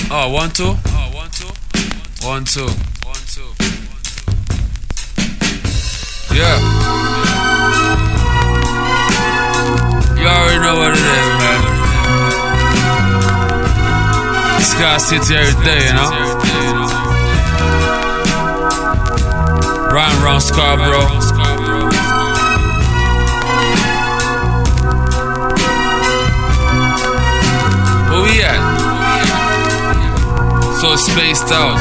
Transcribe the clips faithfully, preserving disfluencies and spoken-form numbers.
Oh, one, two. Oh, one, two. One, two. One, two. Yeah. You already know what it is, man. Sky City every day, you know. Riding around Scarborough. Where we at? So spaced out.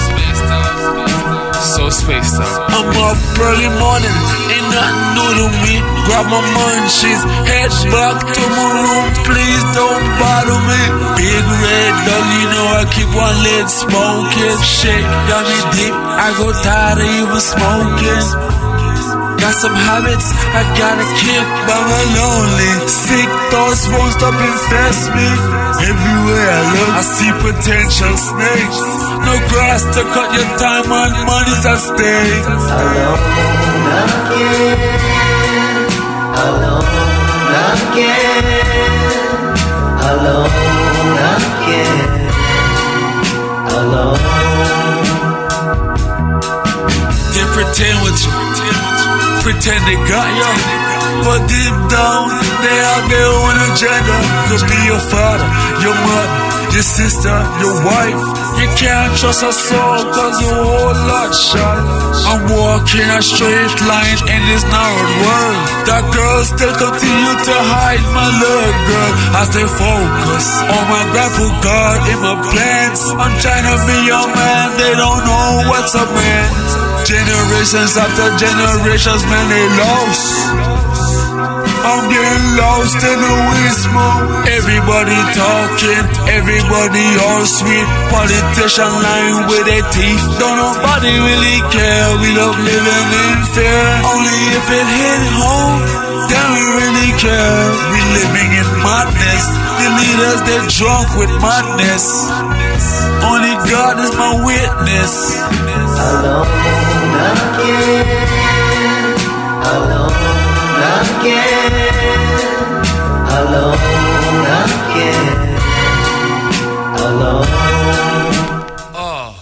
So spaced out. I'm up early morning, ain't nothing new to me. Grab my munchies, head back to my room. Please don't bother me. Big red dog, you know I keep one lid smoking. Shit got me deep, I go tired of even smoking. Got some habits, I gotta keep, but I'm lonely. Sick thoughts won't stop infest me. Everywhere I look, I see potential snakes. No grass to cut your time and money's at stake. Alone again, alone again, alone again, alone. They pretend with you, pretend they got you, but deep down they have their own agenda. Could be your father, your mother, your sister, your wife. You can't trust a soul cause the whole lot shot. I'm walking a straight line in this narrowed world. That girl still continue to hide my love, girl. I stay focused on my grapple guard in my plans. I'm trying to be your man, they don't know what's a man. Generations after generations, man, they lost. I'm getting lost in the wind smoke. Everybody talking, everybody all sweet. Politician lying with their teeth. Don't nobody really care. We love living in fear. Only if it hit home, then we really care. We living in madness. The leaders, they're drunk with madness. Only God is my witness. Alone again, alone.